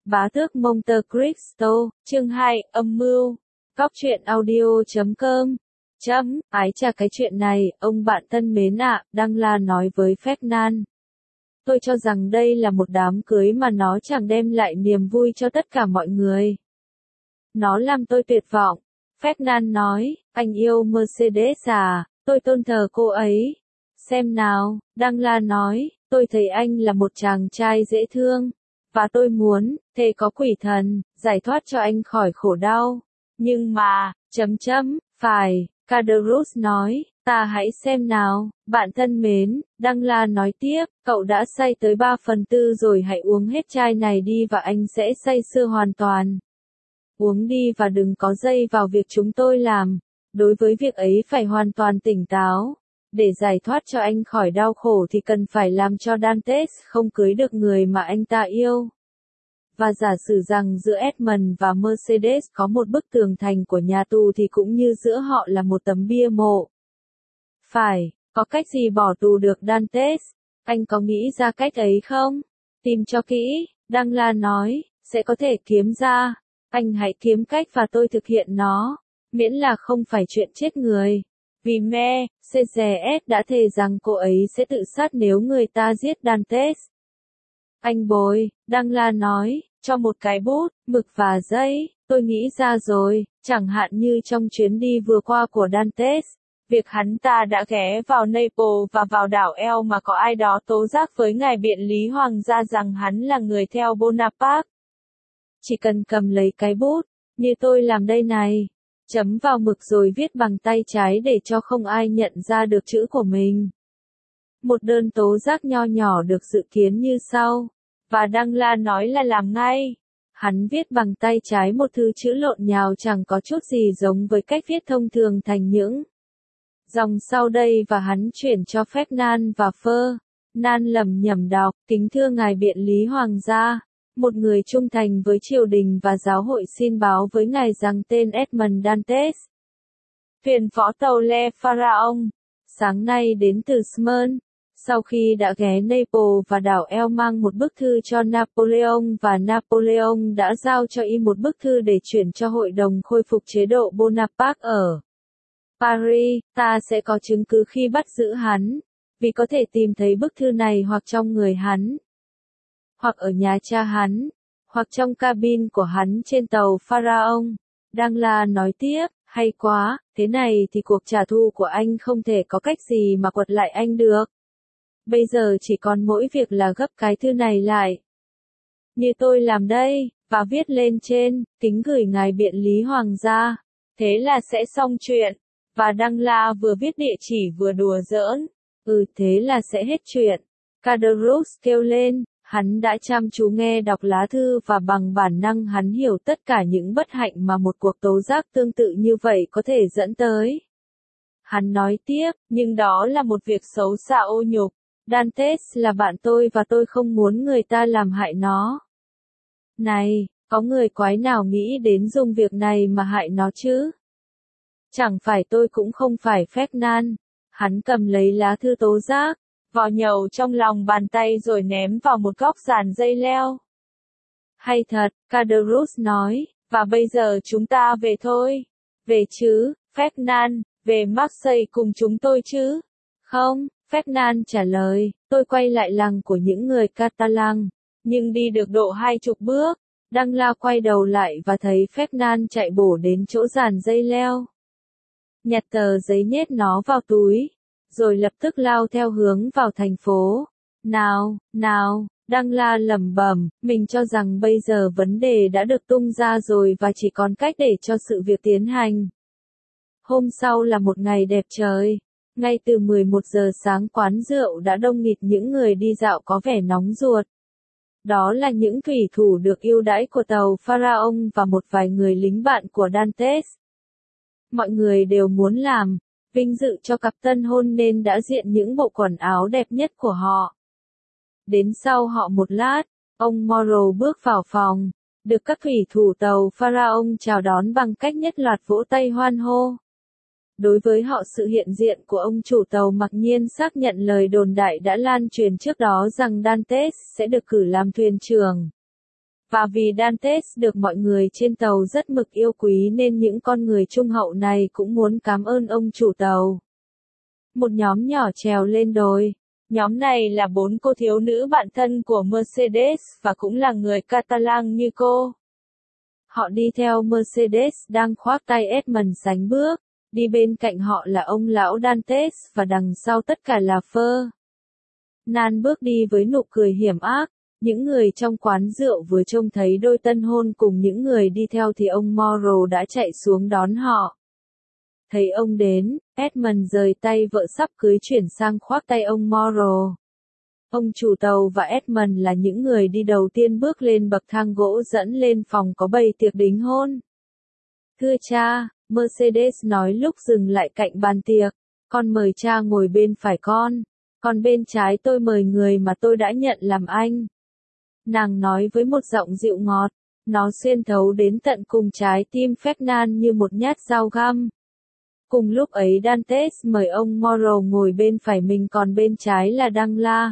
Bá tước Monte Cristo, chương 2, âm mưu. Góc truyện audio.com. Ái chà cái chuyện này, ông bạn thân mến ạ, Đăng La nói với Fernand. Tôi cho rằng đây là một đám cưới mà nó chẳng đem lại niềm vui cho tất cả mọi người. Nó làm tôi tuyệt vọng. Fernand nói, anh yêu Mercedes à, tôi tôn thờ cô ấy. Xem nào, Đăng La nói, tôi thấy anh là một chàng trai dễ thương. Và tôi muốn, thề có quỷ thần, giải thoát cho anh khỏi khổ đau. Nhưng mà, phải, Caderousse nói, ta hãy xem nào, bạn thân mến, Đăng La nói tiếp, cậu đã say tới 3/4 rồi, hãy uống hết chai này đi và anh sẽ say sưa hoàn toàn. Uống đi và đừng có dây vào việc chúng tôi làm. Đối với việc ấy phải hoàn toàn tỉnh táo. Để giải thoát cho anh khỏi đau khổ thì cần phải làm cho Dantes không cưới được người mà anh ta yêu. Và giả sử rằng giữa Edmund và Mercedes có một bức tường thành của nhà tù thì cũng như giữa họ là một tấm bia mộ. Phải, có cách gì bỏ tù được Dantes? Anh có nghĩ ra cách ấy không? Tìm cho kỹ, Đăng La nói, sẽ có thể kiếm ra. Anh hãy kiếm cách và tôi thực hiện nó. Miễn là không phải chuyện chết người. Vì Mercedes đã thề rằng cô ấy sẽ tự sát nếu người ta giết Dantes. Anh bồi, Đăng La nói, cho một cái bút, mực và giấy, tôi nghĩ ra rồi, chẳng hạn như trong chuyến đi vừa qua của Dantes, việc hắn ta đã ghé vào Naples và vào đảo El mà có ai đó tố giác với ngài biện lý hoàng gia rằng hắn là người theo Bonaparte. Chỉ cần cầm lấy cái bút, như tôi làm đây này, chấm vào mực rồi viết bằng tay trái để cho không ai nhận ra được chữ của mình. Một đơn tố giác nho nhỏ được dự kiến như sau. Và Đăng La nói là làm ngay. Hắn viết bằng tay trái một thư chữ lộn nhào chẳng có chút gì giống với cách viết thông thường thành những dòng sau đây và hắn chuyển cho Fernand và Fernand lẩm nhẩm đọc, kính thưa ngài biện lý hoàng gia, một người trung thành với triều đình và giáo hội xin báo với ngài rằng tên Edmond Dantes, thuyền võ tàu Le Pharaon, sáng nay đến từ Smyrna. Sau khi đã ghé Naples và đảo El mang một bức thư cho Napoleon và Napoleon đã giao cho y một bức thư để chuyển cho hội đồng khôi phục chế độ Bonaparte ở Paris, ta sẽ có chứng cứ khi bắt giữ hắn, vì có thể tìm thấy bức thư này hoặc trong người hắn, hoặc ở nhà cha hắn, hoặc trong cabin của hắn trên tàu Pharaon. Đăng La nói tiếp, hay quá, thế này thì cuộc trả thù của anh không thể có cách gì mà quật lại anh được. Bây giờ chỉ còn mỗi việc là gấp cái thư này lại. Như tôi làm đây, và viết lên trên, kính gửi ngài biện lý hoàng gia. Thế là sẽ xong chuyện. Và Đăng La vừa viết địa chỉ vừa đùa giỡn. Thế là sẽ hết chuyện. Caderousse kêu lên, hắn đã chăm chú nghe đọc lá thư và bằng bản năng hắn hiểu tất cả những bất hạnh mà một cuộc tố giác tương tự như vậy có thể dẫn tới. Hắn nói tiếp, nhưng đó là một việc xấu xa ô nhục. Dantes là bạn tôi và tôi không muốn người ta làm hại nó. Này, có người quái nào nghĩ đến dùng việc này mà hại nó chứ? Chẳng phải tôi cũng không phải Fernand. Hắn cầm lấy lá thư tố giác, vò nhầu trong lòng bàn tay rồi ném vào một góc dàn dây leo. Hay thật, Caderousse nói, và bây giờ chúng ta về thôi. Về chứ, Fernand, về Marseille cùng chúng tôi chứ? Không. Fernand trả lời, tôi quay lại làng của những người Catalan, nhưng đi được độ 20 bước, Đăng La quay đầu lại và thấy Fernand chạy bổ đến chỗ dàn dây leo. Nhặt tờ giấy nhét nó vào túi, rồi lập tức lao theo hướng vào thành phố. Nào, Đăng La lẩm bẩm, mình cho rằng bây giờ vấn đề đã được tung ra rồi và chỉ còn cách để cho sự việc tiến hành. Hôm sau là một ngày đẹp trời. Ngay từ 11 giờ sáng quán rượu đã đông nghịt những người đi dạo có vẻ nóng ruột. Đó là những thủy thủ được ưu đãi của tàu Pharaon và một vài người lính bạn của Dantes. Mọi người đều muốn làm vinh dự cho cặp tân hôn nên đã diện những bộ quần áo đẹp nhất của họ. Đến sau họ một lát, ông Moreau bước vào phòng, được các thủy thủ tàu Pharaon chào đón bằng cách nhất loạt vỗ tay hoan hô. Đối với họ sự hiện diện của ông chủ tàu mặc nhiên xác nhận lời đồn đại đã lan truyền trước đó rằng Dantes sẽ được cử làm thuyền trưởng. Và vì Dantes được mọi người trên tàu rất mực yêu quý nên những con người trung hậu này cũng muốn cảm ơn ông chủ tàu. Một nhóm nhỏ trèo lên đồi. Nhóm này là 4 cô thiếu nữ bạn thân của Mercedes và cũng là người Catalan như cô. Họ đi theo Mercedes đang khoác tay Edmund sánh bước. Đi bên cạnh họ là ông lão Dantes và đằng sau tất cả là Fernand bước đi với nụ cười hiểm ác. Những người trong quán rượu vừa trông thấy đôi tân hôn cùng những người đi theo thì ông Morrow đã chạy xuống đón họ. Thấy ông đến, Edmund rời tay vợ sắp cưới chuyển sang khoác tay ông Morrow. Ông chủ tàu và Edmund là những người đi đầu tiên bước lên bậc thang gỗ dẫn lên phòng có bày tiệc đính hôn. Thưa cha, Mercedes nói lúc dừng lại cạnh bàn tiệc, con mời cha ngồi bên phải con, còn bên trái tôi mời người mà tôi đã nhận làm anh. Nàng nói với một giọng dịu ngọt, nó xuyên thấu đến tận cùng trái tim Fernand như một nhát dao găm. Cùng lúc ấy Dantes mời ông Morrow ngồi bên phải mình còn bên trái là Danglars.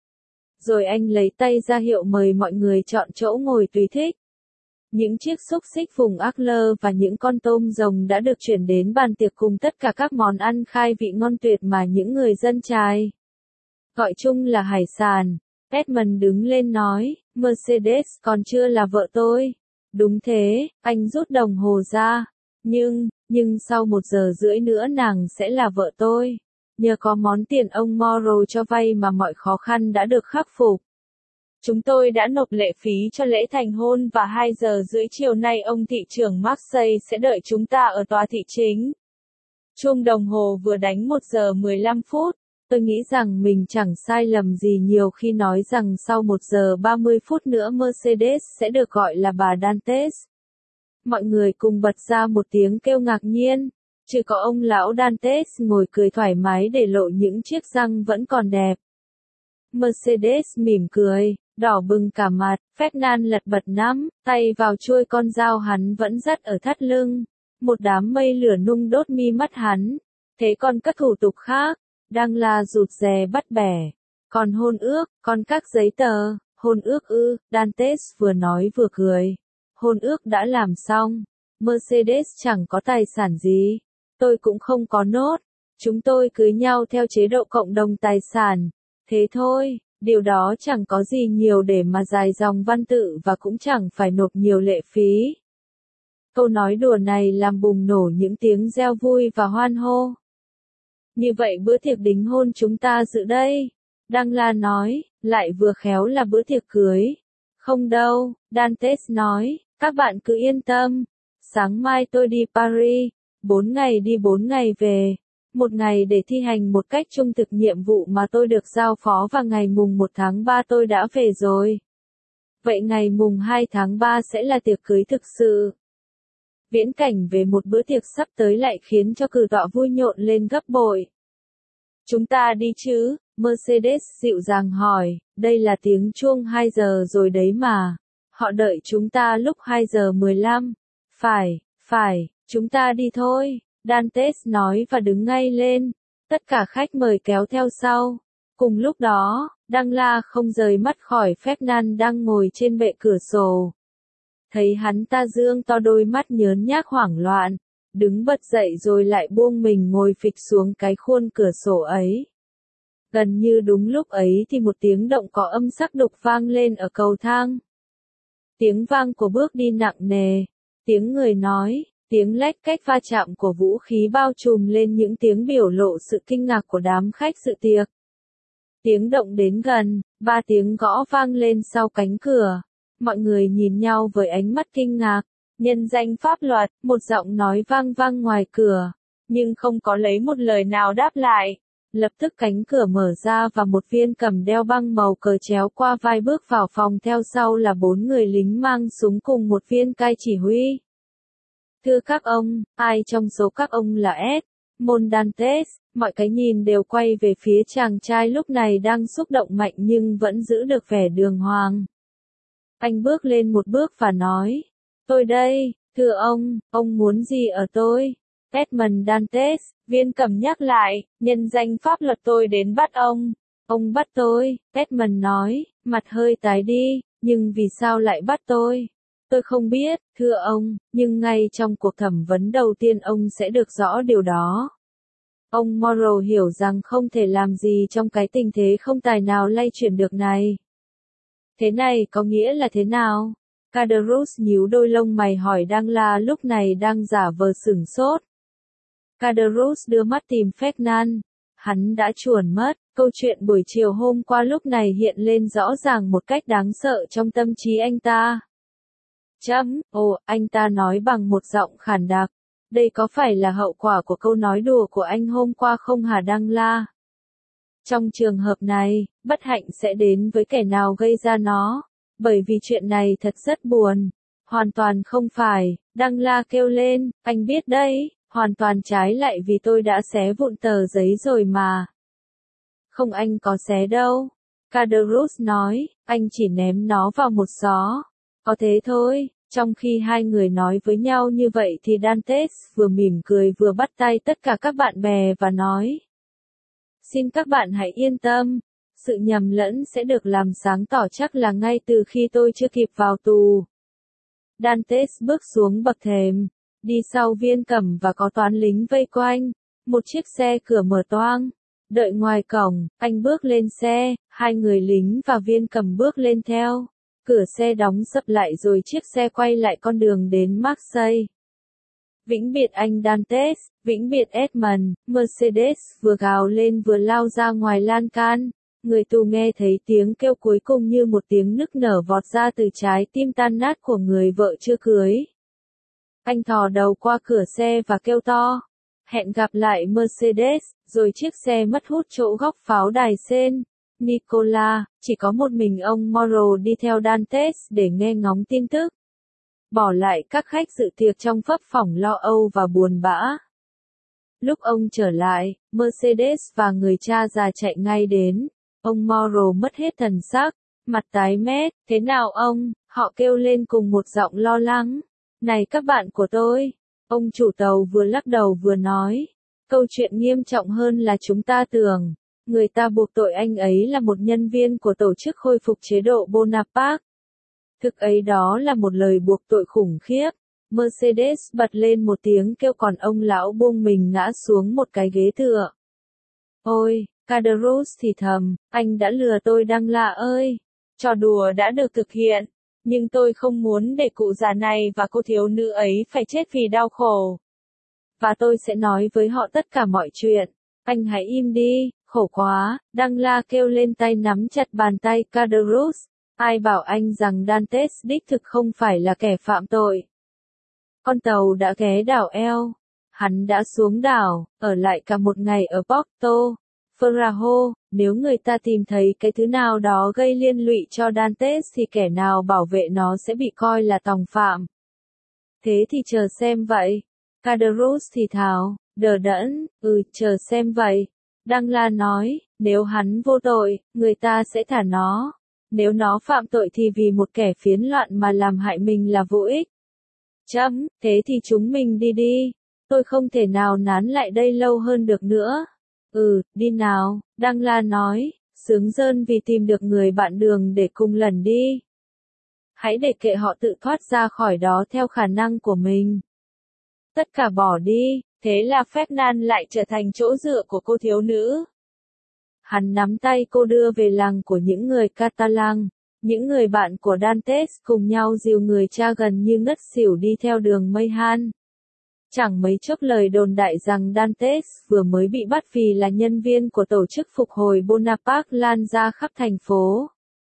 Rồi anh lấy tay ra hiệu mời mọi người chọn chỗ ngồi tùy thích. Những chiếc xúc xích vùng Arler và những con tôm rồng đã được chuyển đến bàn tiệc cùng tất cả các món ăn khai vị ngon tuyệt mà những người dân chài gọi chung là hải sản. Edmund đứng lên nói, Mercedes còn chưa là vợ tôi. Đúng thế, anh rút đồng hồ ra. Nhưng sau 1 giờ rưỡi nữa nàng sẽ là vợ tôi. Nhờ có món tiền ông Morrow cho vay mà mọi khó khăn đã được khắc phục. Chúng tôi đã nộp lệ phí cho lễ thành hôn và 2 giờ rưỡi chiều nay ông thị trưởng Marseille sẽ đợi chúng ta ở tòa thị chính. Chuông đồng hồ vừa đánh 1 giờ 15 phút. Tôi nghĩ rằng mình chẳng sai lầm gì nhiều khi nói rằng sau 1 giờ 30 phút nữa Mercedes sẽ được gọi là bà Dantes. Mọi người cùng bật ra một tiếng kêu ngạc nhiên. Chỉ có ông lão Dantes ngồi cười thoải mái để lộ những chiếc răng vẫn còn đẹp. Mercedes mỉm cười, đỏ bừng cả mặt, Fernand lật bật nắm tay vào chuôi con dao hắn vẫn dắt ở thắt lưng. Một đám mây lửa nung đốt mi mắt hắn. Thế còn các thủ tục khác, đang là rụt rè bắt bẻ. Còn hôn ước, còn các giấy tờ, hôn ước ư, Dantes vừa nói vừa cười. Hôn ước đã làm xong. Mercedes chẳng có tài sản gì. Tôi cũng không có nốt. Chúng tôi cưới nhau theo chế độ cộng đồng tài sản. Thế thôi, điều đó chẳng có gì nhiều để mà dài dòng văn tự và cũng chẳng phải nộp nhiều lệ phí. Câu nói đùa này làm bùng nổ những tiếng reo vui và hoan hô. Như vậy bữa tiệc đính hôn chúng ta dự đây. Danglars nói, lại vừa khéo là bữa tiệc cưới. Không đâu, Dantes nói, các bạn cứ yên tâm. Sáng mai tôi đi Paris, 4 ngày đi 4 ngày về. 1 ngày để thi hành một cách trung thực nhiệm vụ mà tôi được giao phó và ngày mùng 1 tháng 3 tôi đã về rồi. Vậy ngày mùng 2 tháng 3 sẽ là tiệc cưới thực sự. Viễn cảnh về một bữa tiệc sắp tới lại khiến cho cử tọa vui nhộn lên gấp bội. Chúng ta đi chứ? Mercedes dịu dàng hỏi, đây là tiếng chuông 2 giờ rồi đấy mà. Họ đợi chúng ta lúc 2 giờ 15. Phải, chúng ta đi thôi. Dantes nói và đứng ngay lên. Tất cả khách mời kéo theo sau. Cùng lúc đó, Danglars không rời mắt khỏi Fernand đang ngồi trên bệ cửa sổ. Thấy hắn ta dương to đôi mắt nhớn nhác hoảng loạn, đứng bật dậy rồi lại buông mình ngồi phịch xuống cái khuôn cửa sổ ấy. Gần như đúng lúc ấy thì một tiếng động có âm sắc đục vang lên ở cầu thang. Tiếng vang của bước đi nặng nề, tiếng người nói, tiếng lách cách va chạm của vũ khí bao trùm lên những tiếng biểu lộ sự kinh ngạc của đám khách dự tiệc. Tiếng động đến gần, 3 tiếng gõ vang lên sau cánh cửa. Mọi người nhìn nhau với ánh mắt kinh ngạc. Nhân danh pháp luật, một giọng nói vang vang ngoài cửa, nhưng không có lấy một lời nào đáp lại. Lập tức cánh cửa mở ra và một viên cầm đeo băng màu cờ chéo qua vai bước vào phòng, theo sau là 4 người lính mang súng cùng một viên cai chỉ huy. Thưa các ông, ai trong số các ông là Edmond Dantes? Mọi cái nhìn đều quay về phía chàng trai lúc này đang xúc động mạnh nhưng vẫn giữ được vẻ đường hoàng. Anh bước lên một bước và nói, tôi đây, thưa ông muốn gì ở tôi? Edmond Dantes, viên cầm nhắc lại, nhân danh pháp luật tôi đến bắt ông. Ông bắt tôi, Edmond nói, mặt hơi tái đi, Nhưng vì sao lại bắt tôi? Tôi không biết, thưa ông, nhưng ngay trong cuộc thẩm vấn đầu tiên ông sẽ được rõ điều đó. Ông Morrow hiểu rằng không thể làm gì trong cái tình thế không tài nào lay chuyển được này. Thế này có nghĩa là thế nào? Caderousse nhíu đôi lông mày hỏi Danglars lúc này đang giả vờ sửng sốt. Caderousse đưa mắt tìm Fernand. Hắn đã chuồn mất, câu chuyện buổi chiều hôm qua lúc này hiện lên rõ ràng một cách đáng sợ trong tâm trí anh ta. Ồ, anh ta nói bằng một giọng khàn đặc. Đây có phải là hậu quả của câu nói đùa của anh hôm qua không hả Danglars? Trong trường hợp này, bất hạnh sẽ đến với kẻ nào gây ra nó, bởi vì chuyện này thật rất buồn. Hoàn toàn không phải, Danglars kêu lên, anh biết đấy, hoàn toàn trái lại vì tôi đã xé vụn tờ giấy rồi mà. Không, anh có xé đâu. Caderousse nói, anh chỉ ném nó vào một xó. Có thế thôi. Trong khi hai người nói với nhau như vậy thì Dantes vừa mỉm cười vừa bắt tay tất cả các bạn bè và nói. Xin các bạn hãy yên tâm, sự nhầm lẫn sẽ được làm sáng tỏ chắc là ngay từ khi tôi chưa kịp vào tù. Dantes bước xuống bậc thềm, đi sau Viên Cẩm và có toán lính vây quanh, một chiếc xe cửa mở toang. Đợi ngoài cổng, anh bước lên xe, hai người lính và Viên Cẩm bước lên theo. Cửa xe đóng sập lại rồi chiếc xe quay lại con đường đến Marseille. Vĩnh biệt anh Dantes, vĩnh biệt Edmond, Mercedes vừa gào lên vừa lao ra ngoài lan can. Người tù nghe thấy tiếng kêu cuối cùng như một tiếng nức nở vọt ra từ trái tim tan nát của người vợ chưa cưới. Anh thò đầu qua cửa xe và kêu to. Hẹn gặp lại Mercedes, rồi chiếc xe mất hút chỗ góc pháo đài Sen. Nicolas, chỉ có một mình ông Morrow đi theo Dantes để nghe ngóng tin tức. Bỏ lại các khách dự tiệc trong phấp phỏng lo âu và buồn bã. Lúc ông trở lại, Mercedes và người cha già chạy ngay đến. Ông Morrow mất hết thần sắc, mặt tái mét. Thế nào ông? Họ kêu lên cùng một giọng lo lắng. Này các bạn của tôi. Ông chủ tàu vừa lắc đầu vừa nói. Câu chuyện nghiêm trọng hơn là chúng ta tưởng. Người ta buộc tội anh ấy là một nhân viên của tổ chức khôi phục chế độ Bonaparte. Thực ấy đó là một lời buộc tội khủng khiếp. Mercedes bật lên một tiếng kêu còn ông lão buông mình ngã xuống một cái ghế tựa. Ôi, Caderousse thì thầm, anh đã lừa tôi Danglars ơi. Trò đùa đã được thực hiện, nhưng tôi không muốn để cụ già này và cô thiếu nữ ấy phải chết vì đau khổ. Và tôi sẽ nói với họ tất cả mọi chuyện. Anh hãy im đi, khổ quá, Danglars kêu lên tay nắm chặt bàn tay Caderousse. Ai bảo anh rằng Dantes đích thực không phải là kẻ phạm tội. Con tàu đã ghé đảo eo. Hắn đã xuống đảo, ở lại cả một ngày ở Porto. Ferrajo, nếu người ta tìm thấy cái thứ nào đó gây liên lụy cho Dantes thì kẻ nào bảo vệ nó sẽ bị coi là tòng phạm. Thế thì chờ xem vậy. Caderousse thì thào, đờ đẫn, chờ xem vậy. Danglars nói, nếu hắn vô tội, người ta sẽ thả nó. Nếu nó phạm tội thì vì một kẻ phiến loạn mà làm hại mình là vô ích. Thế thì chúng mình đi đi. Tôi không thể nào nán lại đây lâu hơn được nữa. Đi nào, Danglars nói, sướng rơn vì tìm được người bạn đường để cùng lần đi. Hãy để kệ họ tự thoát ra khỏi đó theo khả năng của mình. Tất cả bỏ đi, thế là Fernand lại trở thành chỗ dựa của cô thiếu nữ. Hắn nắm tay cô đưa về làng của những người Catalan, những người bạn của Dantes cùng nhau dìu người cha gần như ngất xỉu đi theo đường Mayhan. Chẳng mấy chốc lời đồn đại rằng Dantes vừa mới bị bắt vì là nhân viên của tổ chức phục hồi Bonaparte lan ra khắp thành phố.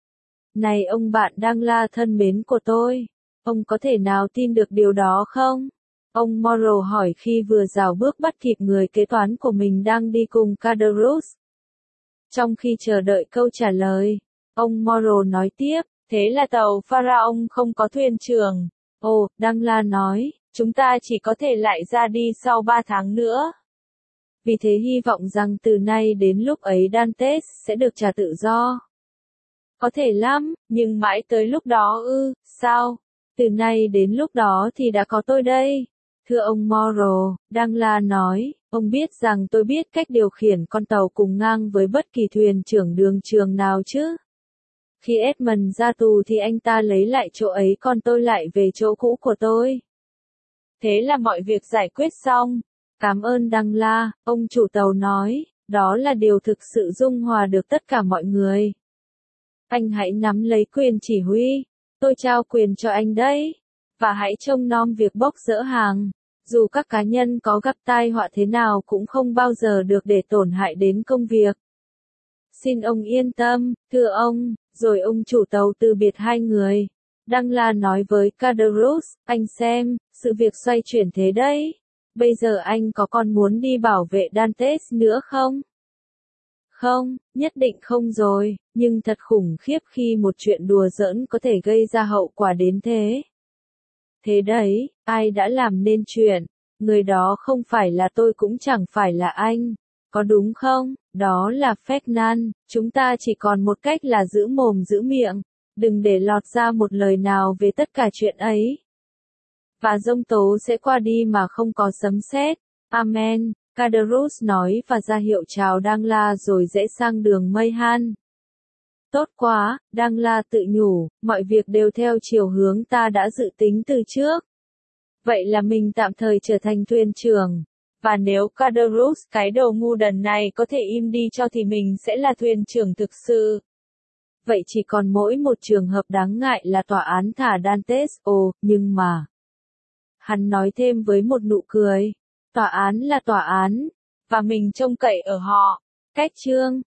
Này ông bạn Danglars thân mến của tôi, ông có thể nào tin được điều đó không? Ông Morrow hỏi khi vừa rào bước bắt kịp người kế toán của mình đang đi cùng Caderousse. Trong khi chờ đợi câu trả lời, ông Morrow nói tiếp, thế là tàu Pharaon không có thuyền trưởng. Ồ, Danglars nói, chúng ta chỉ có thể lại ra đi sau 3 tháng nữa. Vì thế hy vọng rằng từ nay đến lúc ấy Dantes sẽ được trả tự do. Có thể lắm, nhưng mãi tới lúc đó sao? Từ nay đến lúc đó thì đã có tôi đây. Thưa ông Morrow, Danglars nói, ông biết rằng tôi biết cách điều khiển con tàu cùng ngang với bất kỳ thuyền trưởng đường trường nào chứ? Khi Edmund ra tù thì anh ta lấy lại chỗ ấy còn tôi lại về chỗ cũ của tôi. Thế là mọi việc giải quyết xong. Cảm ơn Đăng La, ông chủ tàu nói, đó là điều thực sự dung hòa được tất cả mọi người. Anh hãy nắm lấy quyền chỉ huy, tôi trao quyền cho anh đấy. Và hãy trông nom việc bốc dỡ hàng. Dù các cá nhân có gặp tai họa thế nào cũng không bao giờ được để tổn hại đến công việc. Xin ông yên tâm, thưa ông, rồi ông chủ tàu từ biệt hai người. Đăng La nói với Caderousse, anh xem, sự việc xoay chuyển thế đấy. Bây giờ anh có còn muốn đi bảo vệ Dantes nữa không? Không, nhất định không rồi, nhưng thật khủng khiếp khi một chuyện đùa giỡn có thể gây ra hậu quả đến thế. Thế đấy, ai đã làm nên chuyện? Người đó không phải là tôi cũng chẳng phải là anh. Có đúng không? Đó là Fernand, chúng ta chỉ còn một cách là giữ mồm giữ miệng, đừng để lọt ra một lời nào về tất cả chuyện ấy. Và giông tố sẽ qua đi mà không có sấm sét. Amen, Caderousse nói và ra hiệu chào Đăng La rồi rẽ sang đường Meihan. Tốt quá, Đăng La tự nhủ, mọi việc đều theo chiều hướng ta đã dự tính từ trước. Vậy là mình tạm thời trở thành thuyền trưởng. Và nếu Caderousse cái đầu ngu đần này có thể im đi cho thì mình sẽ là thuyền trưởng thực sự. Vậy chỉ còn mỗi một trường hợp đáng ngại là tòa án thả Dantes, nhưng mà... Hắn nói thêm với một nụ cười. Tòa án là tòa án, và mình trông cậy ở họ. Cách chương